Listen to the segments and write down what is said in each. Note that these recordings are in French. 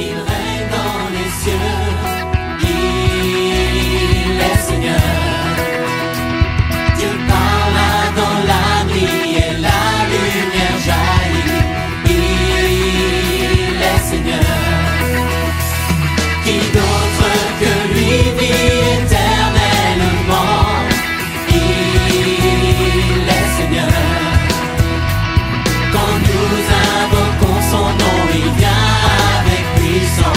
Il règne dans les cieux. Il est Seigneur. Dieu parla dans la nuit et la lumière jaillit. Il est Seigneur. Qui d'autre que lui vit éternellement? Il est Seigneur. Quand nous invoquons son nom, il vient avec puissance.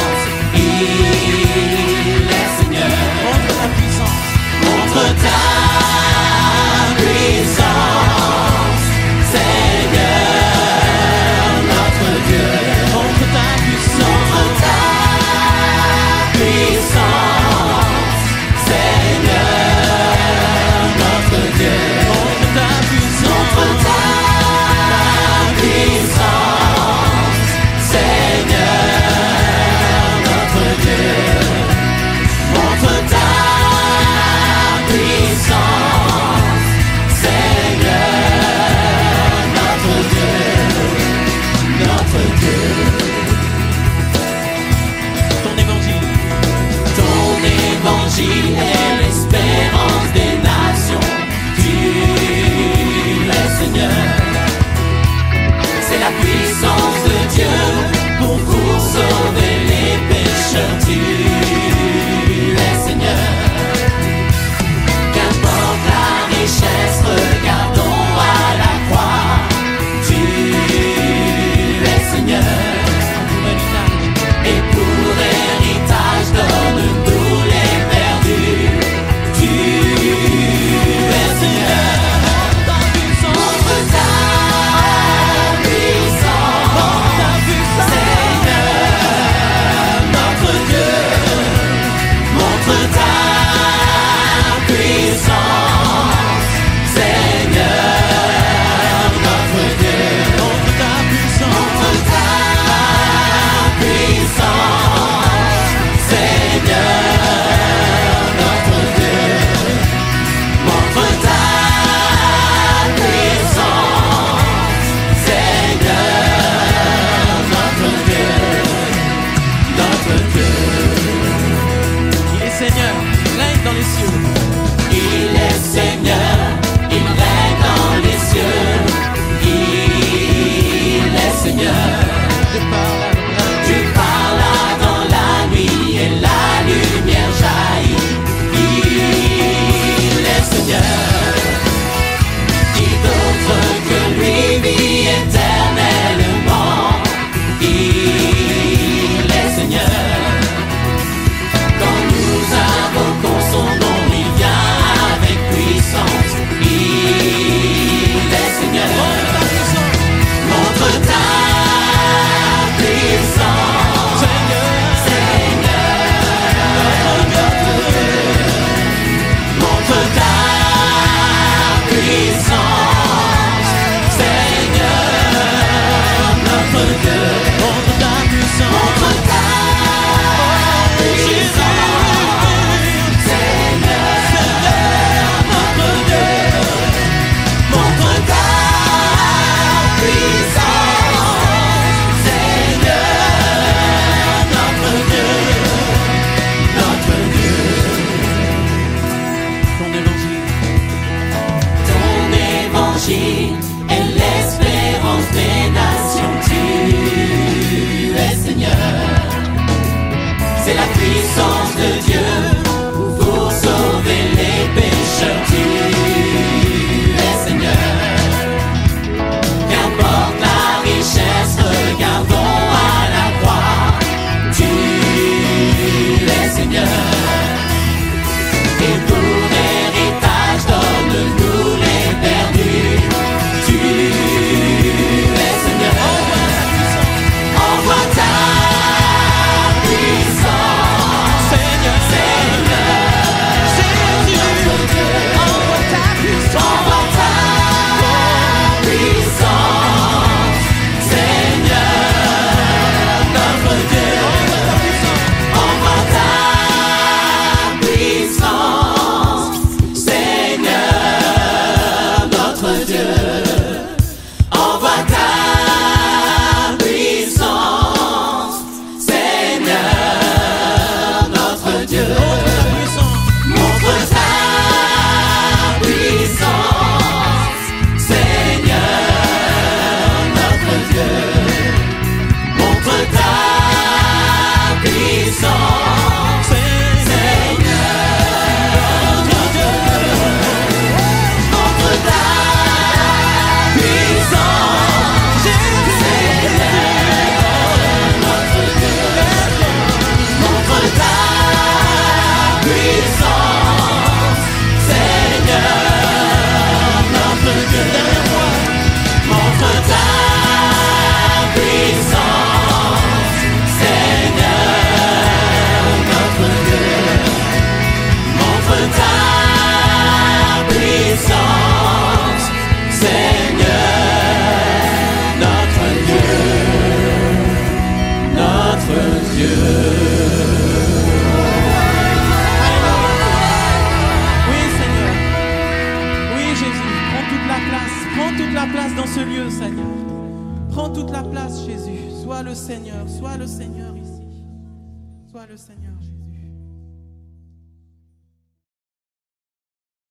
Dieu. Oui, Seigneur. Oui, Jésus. Prends toute la place. Prends toute la place dans ce lieu, Seigneur. Prends toute la place, Jésus. Sois le Seigneur. Sois le Seigneur ici. Sois le Seigneur, Jésus.